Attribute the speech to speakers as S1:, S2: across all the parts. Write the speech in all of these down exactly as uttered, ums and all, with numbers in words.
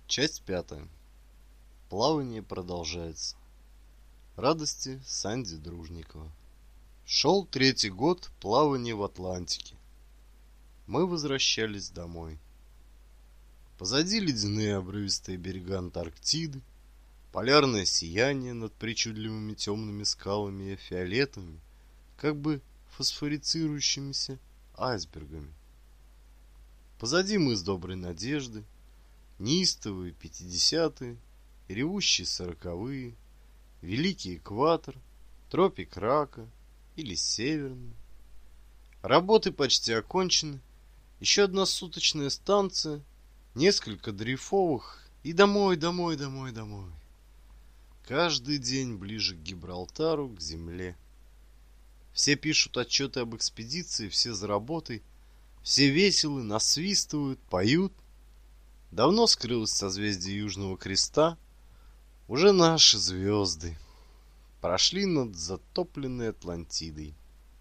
S1: Часть пятая. Плавание продолжается. Радости Санди Дружникова. Шел третий год плавания в Атлантике. Мы возвращались домой. Позади ледяные обрывистые берега Антарктиды, полярное сияние над причудливыми темными скалами и фиолетовыми, как бы фосфорицирующимися айсбергами. Позади мыс Доброй Надежды, неистовые пятидесятые, ревущие сороковые, великий экватор, тропик Рака или северный. Работы почти окончены, еще одна суточная станция, несколько дрейфовых и домой, домой, домой, домой. Каждый день ближе к Гибралтару, к земле. Все пишут отчеты об экспедиции, все за работой, все веселы, насвистывают, поют. Давно скрылось созвездие Южного Креста, уже наши звезды прошли над затопленной Атлантидой.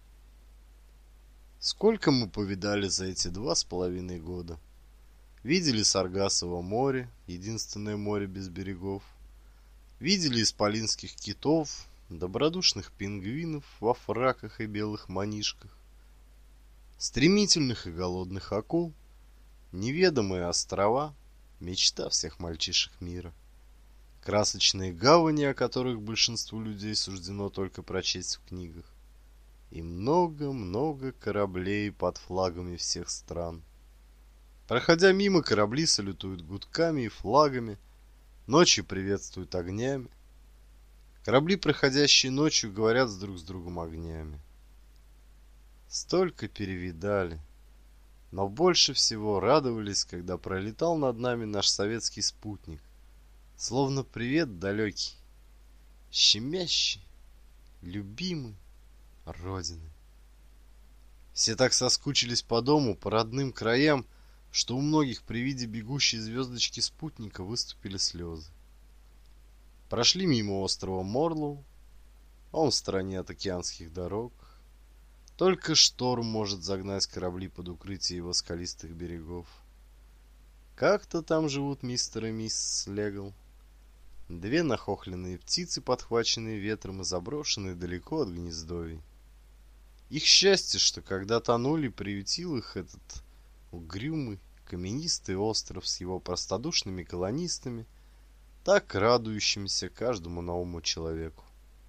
S1: Сколько мы повидали за эти два с половиной года. Видели Саргассово море, единственное море без берегов. Видели исполинских китов, добродушных пингвинов во фраках и белых манишках, стремительных и голодных акул, неведомые острова, мечта всех мальчишек мира, красочные гавани, о которых большинству людей суждено только прочесть в книгах, и много-много кораблей под флагами всех стран. Проходя мимо, корабли салютуют гудками и флагами, ночью приветствуют огнями. Корабли, проходящие ночью, говорят с друг с другом огнями. Столько перевидали, но больше всего радовались, когда пролетал над нами наш советский спутник, словно привет далекий, щемящий, любимый Родины. Все так соскучились по дому, по родным краям, что у многих при виде бегущей звездочки спутника выступили слезы. Прошли мимо острова Морлоу, он в стороне от океанских дорог. Только шторм может загнать корабли под укрытие его скалистых берегов. Как-то там живут мистер и миссис Слегл. Две нахохленные птицы, подхваченные ветром и заброшенные далеко от гнездовий. Их счастье, что когда тонули, приютил их этот угрюмый, каменистый остров с его простодушными колонистами, так радующимися каждому новому человеку.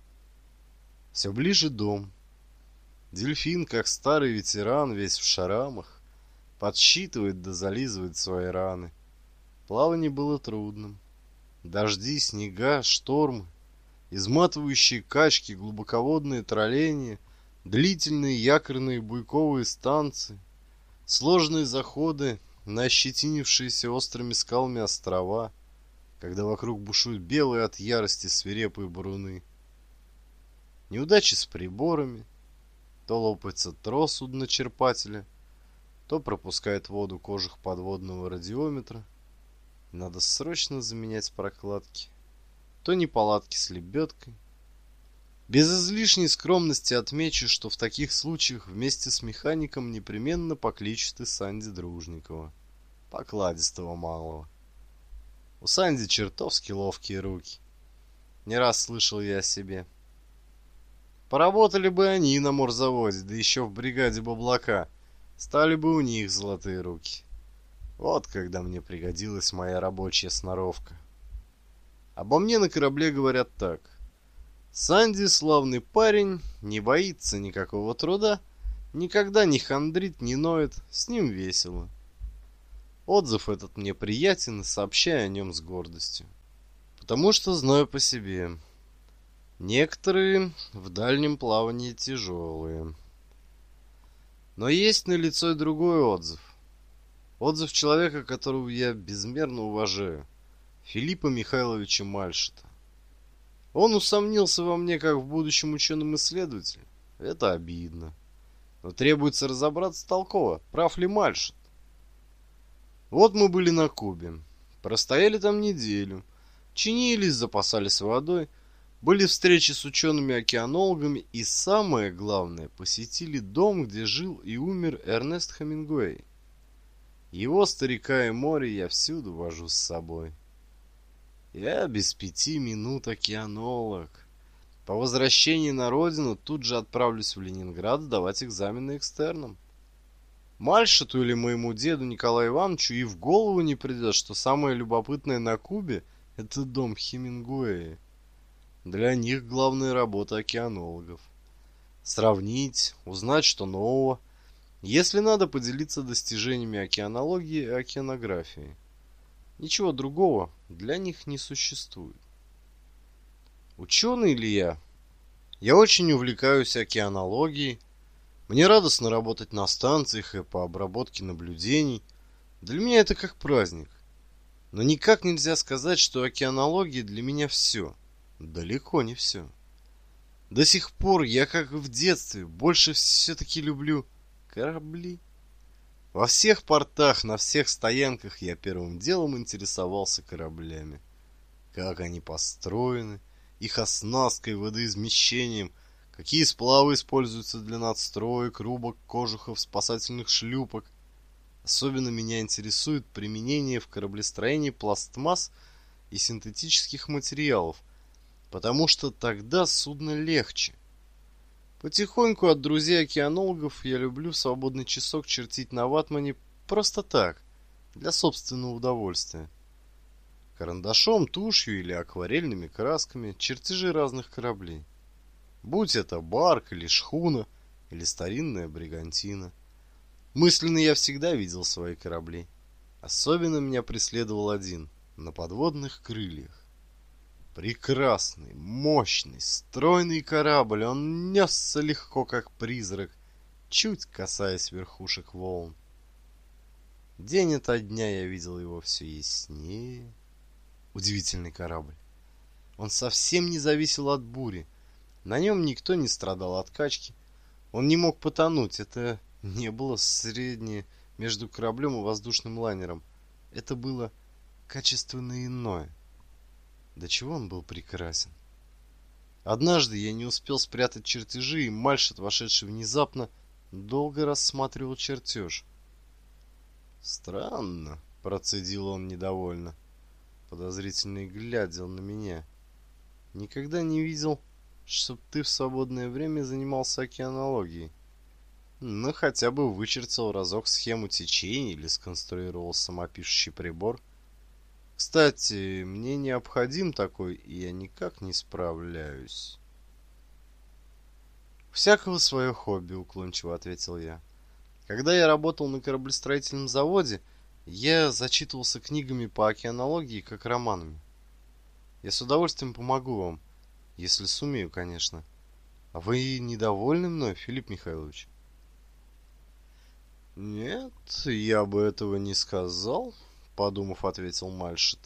S1: Все ближе дом. Дельфин, как старый ветеран, весь в шрамах, подсчитывает да зализывает свои раны. Плавание было трудным. Дожди, снега, штормы, изматывающие качки, глубоководные тролления, длительные якорные буйковые станции, сложные заходы на ощетинившиеся острыми скалами острова, когда вокруг бушуют белые от ярости свирепые буруны. Неудачи с приборами, то лопается трос судночерпателя, то пропускает воду кожух подводного радиометра. Надо срочно заменять прокладки, то неполадки с лебедкой. Без излишней скромности отмечу, что в таких случаях вместе с механиком непременно покличут и Санди Дружникова, покладистого малого. У Санди чертовски ловкие руки. Не раз слышал я о себе. Поработали бы они на морзаводе, да еще в бригаде Баблака, стали бы у них золотые руки. Вот когда мне пригодилась моя рабочая сноровка. Обо мне на корабле говорят так. Санди славный парень, не боится никакого труда, никогда не хандрит, не ноет, с ним весело. Отзыв этот мне приятен, и сообщаю о нем с гордостью. Потому что знаю по себе. Некоторые в дальнем плавании тяжелые. Но есть налицо и другой отзыв. Отзыв человека, которого я безмерно уважаю, Филиппа Михайловича Мальшета. Он усомнился во мне как в будущем ученом-исследователе. Это обидно. Но требуется разобраться толково, прав ли Мальшет. Вот мы были на Кубе. Простояли там неделю. Чинились, запасались водой. Были встречи с учеными-океанологами и, самое главное, посетили дом, где жил и умер Эрнест Хемингуэй. Его, старика и море, я всюду вожу с собой. Я без пяти минут океанолог. По возвращении на родину тут же отправлюсь в Ленинград сдавать экзамены экстерном. Мальшету или моему деду Николаю Ивановичу и в голову не придет, что самое любопытное на Кубе — это дом Хемингуэя. Для них главная работа океанологов. Сравнить, узнать, что нового. Если надо, поделиться достижениями океанологии и океанографии. Ничего другого для них не существует. Ученый ли я? Я очень увлекаюсь океанологией. Мне радостно работать на станциях и по обработке наблюдений. Для меня это как праздник. Но никак нельзя сказать, что океанология для меня все. Далеко не все. До сих пор я, как и в детстве, больше все-таки люблю корабли. Во всех портах, на всех стоянках я первым делом интересовался кораблями. Как они построены, их оснасткой, водоизмещением, какие сплавы используются для надстроек, рубок, кожухов, спасательных шлюпок. Особенно меня интересует применение в кораблестроении пластмасс и синтетических материалов, потому что тогда судно легче. Потихоньку от друзей-океанологов я люблю в свободный часок чертить на ватмане просто так, для собственного удовольствия. Карандашом, тушью или акварельными красками чертежи разных кораблей. Будь это барк или шхуна, или старинная бригантина. Мысленно я всегда видел свои корабли. Особенно меня преследовал один, на подводных крыльях. Прекрасный, мощный, стройный корабль, он несся легко, как призрак, чуть касаясь верхушек волн. День ото дня я видел его все яснее. Удивительный корабль. Он совсем не зависел от бури. На нем никто не страдал от качки. Он не мог потонуть. Это не было среднее между кораблем и воздушным лайнером. Это было качественно иное. До чего он был прекрасен. Однажды я не успел спрятать чертежи, и Мальшет, вошедший внезапно, долго рассматривал чертеж. «Странно», — процедил он недовольно, подозрительно глядел на меня. «Никогда не видел, чтоб ты в свободное время занимался океанологией. Ну, хотя бы вычертил разок схему течений или сконструировал самопишущий прибор. Кстати, мне необходим такой, и я никак не справляюсь». «У всякого свое хобби», — уклончиво ответил я. «Когда я работал на кораблестроительном заводе, я зачитывался книгами по океанологии, как романами. Я с удовольствием помогу вам, если сумею, конечно. А вы недовольны мной, Филипп Михайлович?» «Нет, я бы этого не сказал», — подумав, ответил Мальшет.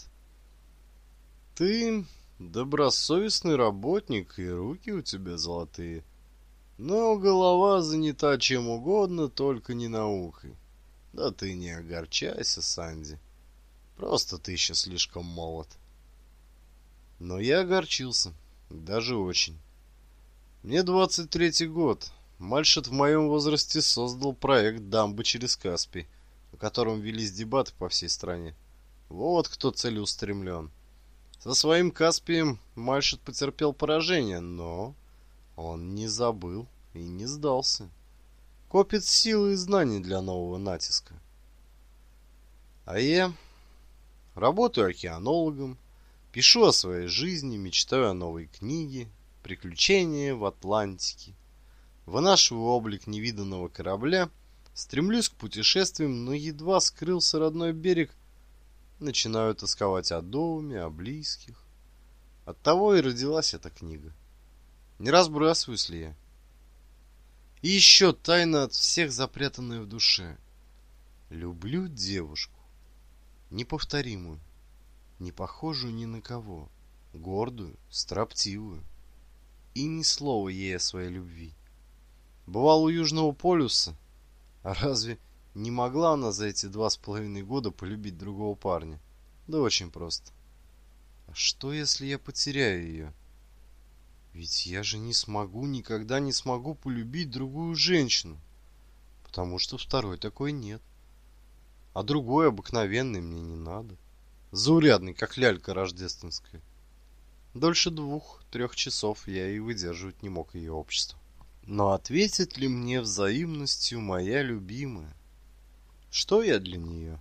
S1: «Ты добросовестный работник, и руки у тебя золотые. Но голова занята чем угодно, только не наукой. Да ты не огорчайся, Санди. Просто ты еще слишком молод». Но я огорчился, даже очень. Мне двадцать третий год. Мальшет в моем возрасте создал проект дамбы через Каспий, о котором велись дебаты по всей стране. Вот кто целеустремлен. Со своим Каспием Мальшет потерпел поражение, но он не забыл и не сдался. Копит силы и знаний для нового натиска. А я работаю океанологом, пишу о своей жизни, мечтаю о новой книге «Приключения в Атлантике». Вынашиваю облик невиданного корабля, стремлюсь к путешествиям, но едва скрылся родной берег, начинаю тосковать о доме, о близких. Оттого и родилась эта книга. Не разбрасываюсь ли я? И еще тайна от всех запрятанная в душе. Люблю девушку, неповторимую, не похожую ни на кого, гордую, строптивую. И ни слова ей о своей любви. Бывал у Южного полюса, а разве не могла она за эти два с половиной года полюбить другого парня? Да очень просто. А что, если я потеряю ее? Ведь я же не смогу, никогда не смогу полюбить другую женщину, потому что второй такой нет. А другой обыкновенный мне не надо. Заурядный, как лялька рождественская. Дольше двух-трех часов я и выдерживать не мог ее общество. Но ответит ли мне взаимностью моя любимая? Что я для нее?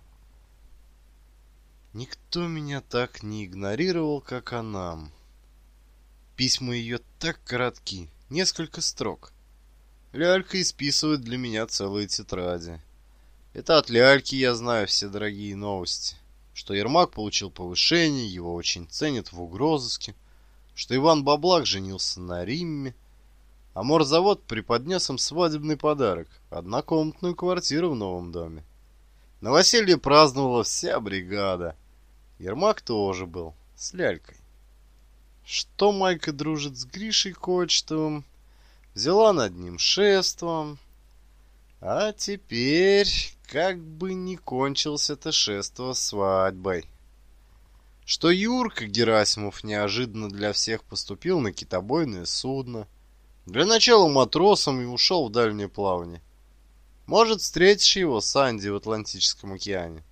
S1: Никто меня так не игнорировал, как она. Письма ее так коротки, несколько строк. Лялька исписывает для меня целые тетради. Это от ляльки я знаю все дорогие новости. Что Ермак получил повышение, его очень ценят в угрозыске. Что Иван Баблак женился на Римме. А морзавод преподнес им свадебный подарок — однокомнатную квартиру в новом доме. Новоселье праздновала вся бригада. Ермак тоже был, с лялькой. Что Майка дружит с Гришей Кочетовым, взяла над ним шефством. А теперь, как бы ни кончилось это шефство свадьбой. Что Юрка Герасимов неожиданно для всех поступил на китобойное судно. Для начала матросом и ушел в дальнее плавание. Может, встретишь его, Санди, в Атлантическом океане.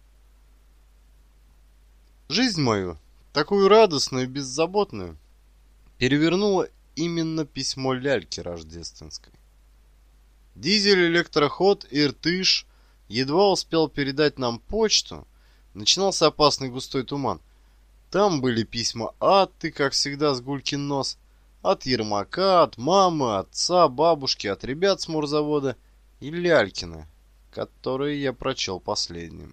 S1: Жизнь мою, такую радостную и беззаботную, перевернуло именно письмо ляльки рождественской. Дизель-электроход Иртыш едва успел передать нам почту, начинался опасный густой туман. Там были письма Атты, как всегда, с гулькин нос, от Ермака, от мамы, отца, бабушки, от ребят с морзавода и Лялькина, которые я прочел последним.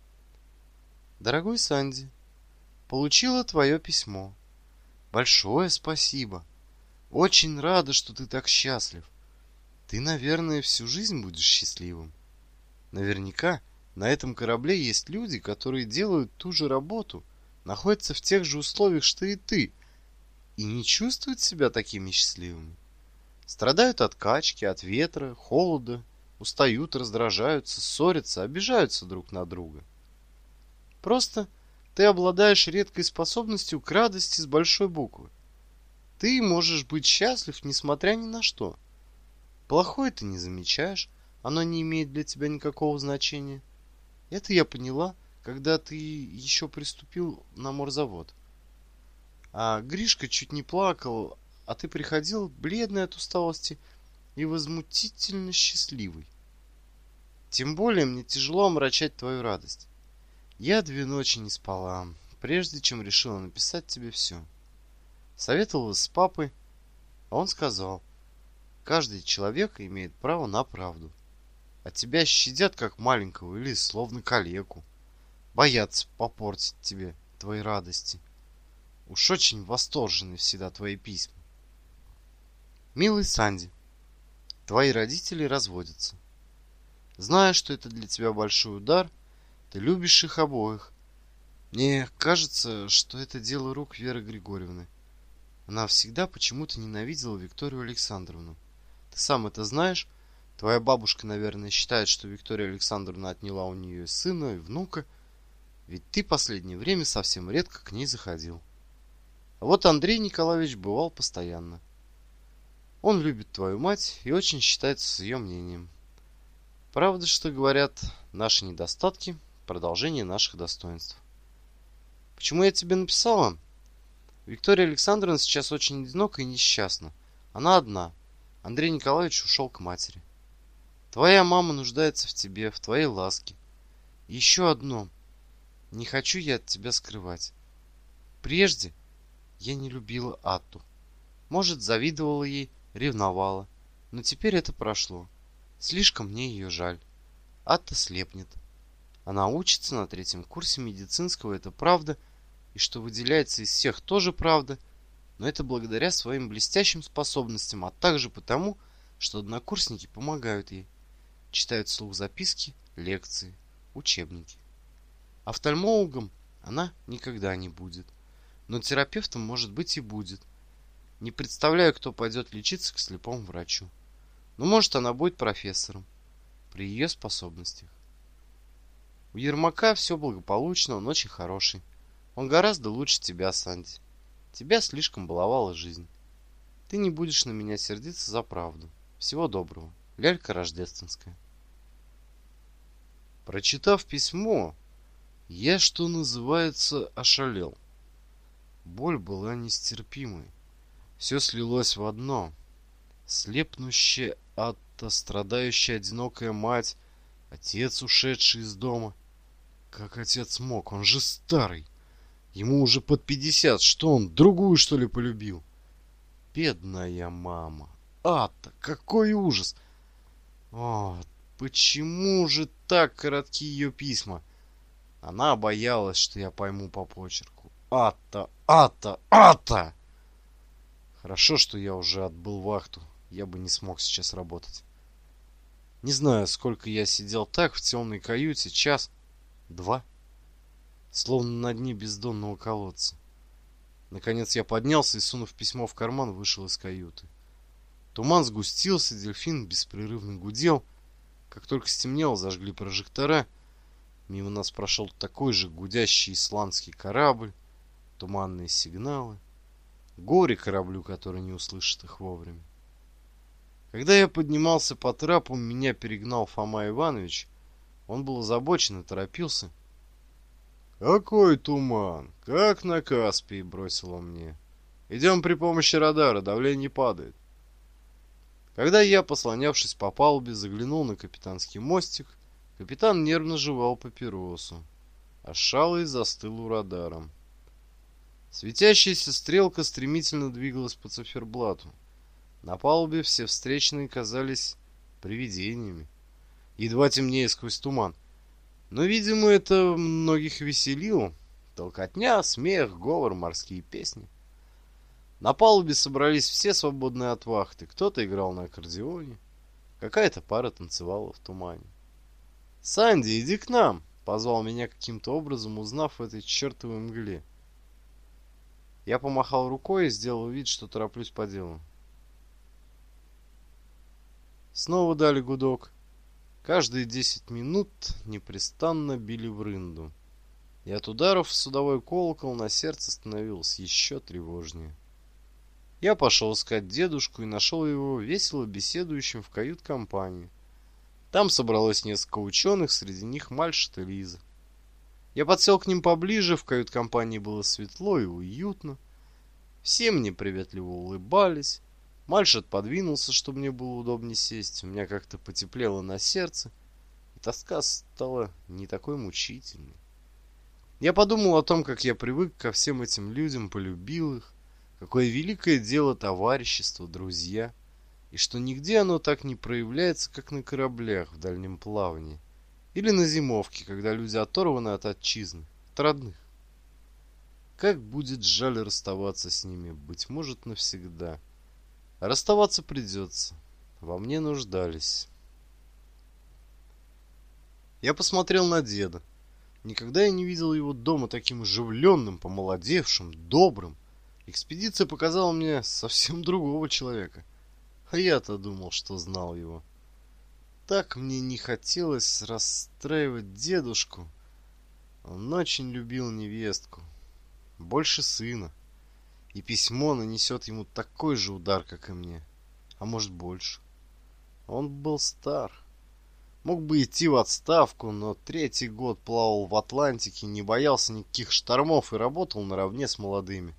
S1: Дорогой Санди, получила твое письмо. Большое спасибо. Очень рада, что ты так счастлив. Ты, наверное, всю жизнь будешь счастливым. Наверняка на этом корабле есть люди, которые делают ту же работу, находятся в тех же условиях, что и ты, и не чувствуют себя такими счастливыми. Страдают от качки, от ветра, холода, устают, раздражаются, ссорятся, обижаются друг на друга. Просто ты обладаешь редкой способностью к радости с большой буквы. Ты можешь быть счастлив, несмотря ни на что. Плохое ты не замечаешь, оно не имеет для тебя никакого значения. Это я поняла, когда ты еще приступил на морзавод. А Гришка чуть не плакал, а ты приходил бледный от усталости и возмутительно счастливый. Тем более мне тяжело омрачать твою радость. Я две ночи не спала, прежде чем решила написать тебе все. Советовалась с папой, а он сказал: каждый человек имеет право на правду. А тебя щадят как маленького или словно калеку. Боятся попортить тебе твои радости. Уж очень восторжены всегда твои письма. Милый Санди, твои родители разводятся. Знаю, что это для тебя большой удар, ты любишь их обоих. Мне кажется, что это дело рук Веры Григорьевны. Она всегда почему-то ненавидела Викторию Александровну. Ты сам это знаешь. Твоя бабушка, наверное, считает, что Виктория Александровна отняла у нее и сына, и внука. Ведь ты последнее время совсем редко к ней заходил. А вот Андрей Николаевич бывал постоянно. Он любит твою мать и очень считается с ее мнением. Правда, что говорят, наши недостатки – продолжение наших достоинств. Почему я тебе написала? Виктория Александровна сейчас очень одинока и несчастна. Она одна. Андрей Николаевич ушел к матери. Твоя мама нуждается в тебе, в твоей ласке. Еще одно. Не хочу я от тебя скрывать. Прежде я не любила Атту. Может, завидовала ей, ревновала. Но теперь это прошло. Слишком мне ее жаль. Атта слепнет. Она учится на третьем курсе медицинского, это правда. И что выделяется из всех, тоже правда. Но это благодаря своим блестящим способностям, а также потому, что однокурсники помогают ей. Читают вслух записки, лекции, учебники. Офтальмологом она никогда не будет. Но терапевтом, может быть, и будет. Не представляю, кто пойдет лечиться к слепому врачу. Но может, она будет профессором. При ее способностях. У Ермака все благополучно, он очень хороший. Он гораздо лучше тебя, Санди. Тебя слишком баловала жизнь. Ты не будешь на меня сердиться за правду. Всего доброго. Лялька Рождественская. Прочитав письмо, Я, что называется, ошалел. Боль была нестерпимой. Все слилось в одно. Слепнущая от страдающая одинокая мать, отец, ушедший из дома. Как отец мог? Он же старый. Ему уже под пятьдесят. Что он, другую, что ли, полюбил? Бедная мама. Ата, какой ужас! О, почему же так коротки ее письма? Она боялась, что я пойму по почерку. Ата, ата, ата! Хорошо, что я уже отбыл вахту. Я бы не смог сейчас работать. Не знаю, сколько я сидел так в темной каюте. Час? Два? Словно на дне бездонного колодца. Наконец я поднялся и, сунув письмо в карман, вышел из каюты. Туман сгустился, дельфин беспрерывно гудел. Как только стемнело, зажгли прожектора. Мимо нас прошел такой же гудящий исландский корабль. Туманные сигналы. Горе кораблю, который не услышит их вовремя. Когда я поднимался по трапу, меня перегнал Фома Иванович. Он был озабочен и торопился. «Какой туман? Как на Каспии!» — бросил он мне. «Идем при помощи радара, давление падает». Когда я, послонявшись по палубе, заглянул на капитанский мостик, капитан нервно жевал папиросу, а Шалый застыл у радара. Светящаяся стрелка стремительно двигалась по циферблату. На палубе все встречные казались привидениями, едва темнее сквозь туман. Но, видимо, это многих веселило. Толкотня, смех, говор, морские песни. На палубе собрались все свободные от вахты. Кто-то играл на аккордеоне, какая-то пара танцевала в тумане. «Санди, иди к нам!» — позвал меня каким-то образом, узнав в этой чертовой мгле. Я помахал рукой и сделал вид, что тороплюсь по делу. Снова дали гудок. Каждые десять минут непрестанно били в рынду. И от ударов в судовой колокол на сердце становилось еще тревожнее. Я пошел искать дедушку и нашел его весело беседующим в кают-компании. Там собралось несколько ученых, среди них Мальшет и Лиза. Я подсел к ним поближе, в кают-компании было светло и уютно. Все мне приветливо улыбались. Мальшет подвинулся, чтобы мне было удобнее сесть. У меня как-то потеплело на сердце, и тоска стала не такой мучительной. Я подумал о том, как я привык ко всем этим людям, полюбил их, какое великое дело товарищество, друзья, и что нигде оно так не проявляется, как на кораблях в дальнем плавании, или на зимовке, когда люди оторваны от отчизны, от родных. Как будет жаль расставаться с ними, быть может, навсегда. А расставаться придется. Во мне нуждались. Я посмотрел на деда. Никогда я не видел его дома таким оживленным, помолодевшим, добрым. Экспедиция показала мне совсем другого человека. А я-то думал, что знал его. Так мне не хотелось расстраивать дедушку. Он очень любил невестку. Больше сына. И письмо нанесет ему такой же удар, как и мне. А может, больше. Он был стар. Мог бы идти в отставку, но третий год плавал в Атлантике, не боялся никаких штормов и работал наравне с молодыми.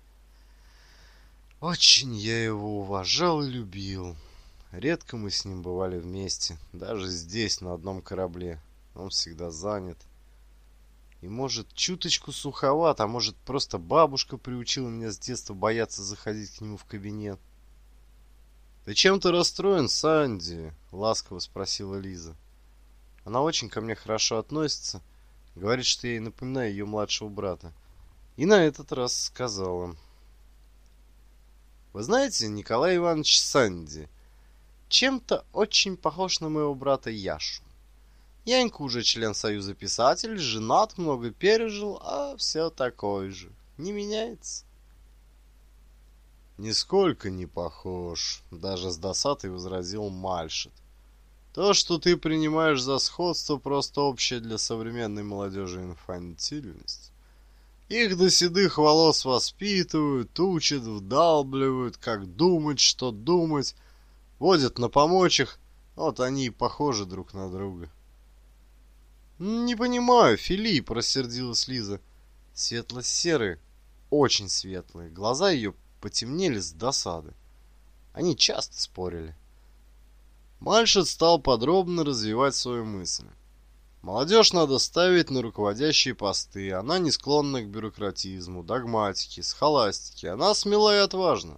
S1: Очень я его уважал и любил. Редко мы с ним бывали вместе, даже здесь, на одном корабле. Он всегда занят. И может, чуточку суховат, а может, просто бабушка приучила меня с детства бояться заходить к нему в кабинет. «Ты чем-то расстроен, Санди?» — ласково спросила Лиза. Она очень ко мне хорошо относится, говорит, что я ей напоминаю ее младшего брата. И на этот раз сказала: «Вы знаете, Николай Иванович Санди чем-то очень похож на моего брата Яшу. Янька уже член Союза писателей, женат, много пережил, а все такой же. Не меняется». «Нисколько не похож», — даже с досадой возразил Мальшет. «То, что ты принимаешь за сходство, просто общая для современной молодежи инфантильность. Их до седых волос воспитывают, учат, вдалбливают, как думать, что думать, водят на помочах, вот они и похожи друг на друга». Не понимаю, Филипп, рассердилась Лиза. Светло-серые, очень светлые. Глаза ее потемнели с досады. Они часто спорили. Мальшет стал подробно развивать свою мысль. Молодежь надо ставить на руководящие посты. Она не склонна к бюрократизму, догматике, схоластике. Она смела и отважна.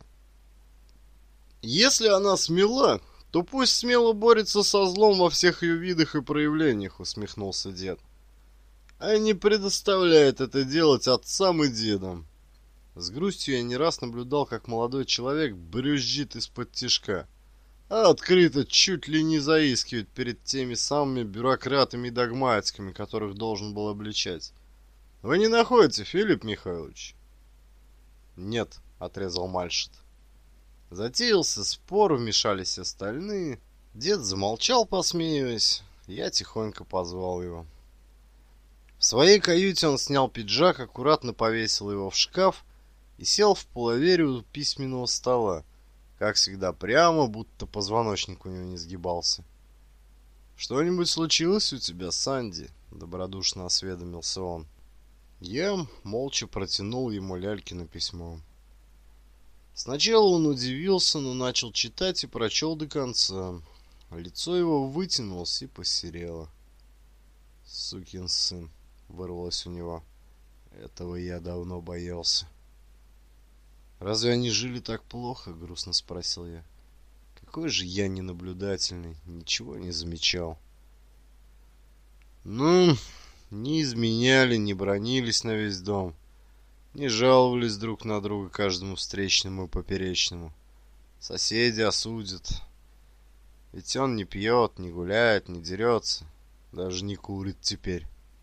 S1: Если она смела, то пусть смело борется со злом во всех ее видах и проявлениях, усмехнулся дед. А не предоставляет это делать отцам и дедам. С грустью я не раз наблюдал, как молодой человек брюзжит из-под тишка, а открыто чуть ли не заискивает перед теми самыми бюрократами и догматиками, которых должен был обличать. Вы не находите, Филипп Михайлович? Нет, отрезал Мальшет. Затеялся спор, вмешались остальные. Дед замолчал, посмеиваясь. Я тихонько позвал его. В своей каюте он снял пиджак, аккуратно повесил его в шкаф и сел в полувере у письменного стола, как всегда прямо, будто позвоночник у него не сгибался. «Что-нибудь случилось у тебя, Санди?» — добродушно осведомился он. Я молча протянул ему Лялькино письмо. Сначала он удивился, но начал читать и прочел до конца. Лицо его вытянулось и посерело. «Сукин сын!» — вырвалось у него. «Этого я давно боялся». «Разве они жили так плохо?» — грустно спросил я. «Какой же я ненаблюдательный, ничего не замечал». «Ну, не изменяли, не бранились на весь дом, не жаловались друг на друга каждому встречному и поперечному. Соседи осудят. Ведь он не пьет, не гуляет, не дерется, даже не курит теперь».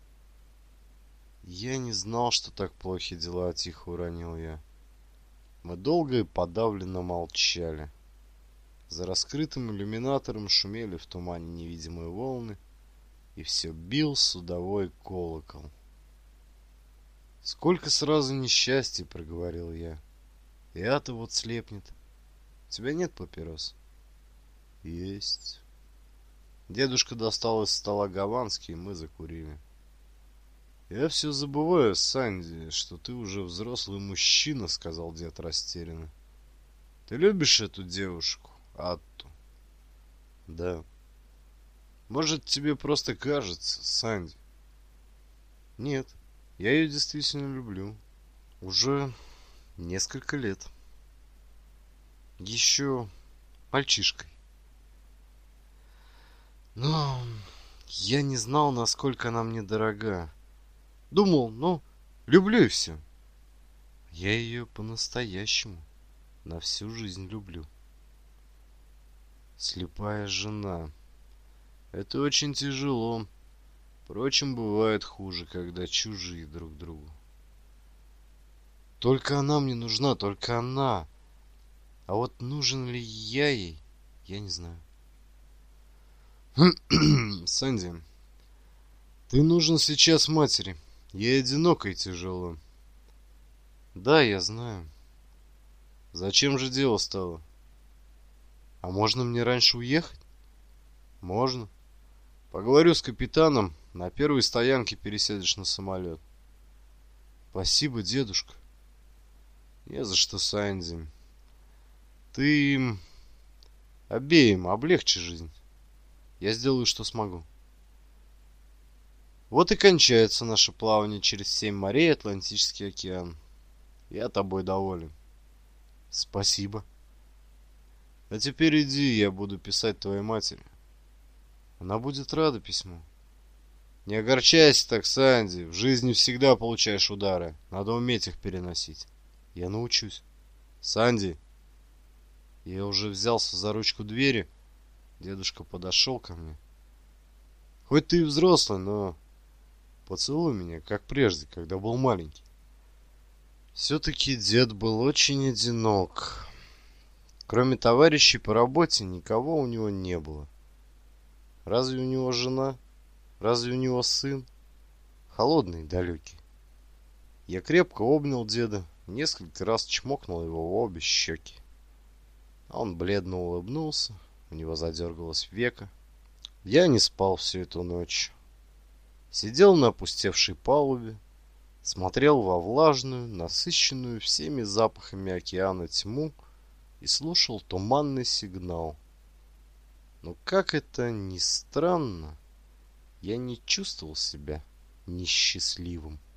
S1: «Я не знал, что так плохи дела», — тихо уронил я. Мы долго и подавленно молчали. За раскрытым иллюминатором шумели в тумане невидимые волны, и все бил судовой колокол. «Сколько сразу несчастий», — проговорил я. «И-то вот слепнет. У тебя нет папирос?» «Есть». Дедушка достал из стола гаванский, и мы закурили. «Я все забываю, Санди, что ты уже взрослый мужчина», — сказал дед растерянно. «Ты любишь эту девушку, Атту?» «Да». «Может, тебе просто кажется, Санди?» «Нет, я ее действительно люблю. Уже несколько лет. Еще мальчишкой. Но я не знал, насколько она мне дорога. Думал, ну, люблю и все. Я ее по-настоящему на всю жизнь люблю. Слепая жена. Это очень тяжело. Впрочем, бывает хуже, когда чужие друг другу. Только она мне нужна, только она. А вот нужен ли я ей, я не знаю. Санди, ты нужен сейчас матери. Ей одиноко и тяжело. Да, я знаю. Зачем же дело стало? А можно мне раньше уехать? Можно. Поговорю с капитаном. На первой стоянке пересядешь на самолет. Спасибо, дедушка. Не за что, Санди. Ты им обеим облегчи жизнь. Я сделаю, что смогу. Вот и кончается наше плавание через семь морей, Атлантический океан. Я тобой доволен. Спасибо. А теперь иди, я буду писать твоей матери. Она будет рада письму. Не огорчайся так, Санди. В жизни всегда получаешь удары. Надо уметь их переносить. Я научусь. Санди. Я уже взялся за ручку двери. Дедушка подошел ко мне. Хоть ты и взрослый, но поцелуй меня, как прежде, когда был маленький. Все-таки дед был очень одинок. Кроме товарищей по работе, никого у него не было. Разве у него жена? Разве у него сын? Холодный и далекий. Я крепко обнял деда, несколько раз чмокнул его в обе щеки. Он бледно улыбнулся, у него задергалось веко. Я не спал всю эту ночь. Сидел на опустевшей палубе, смотрел во влажную, насыщенную всеми запахами океана тьму и слушал туманный сигнал. Но как это ни странно, я не чувствовал себя несчастливым.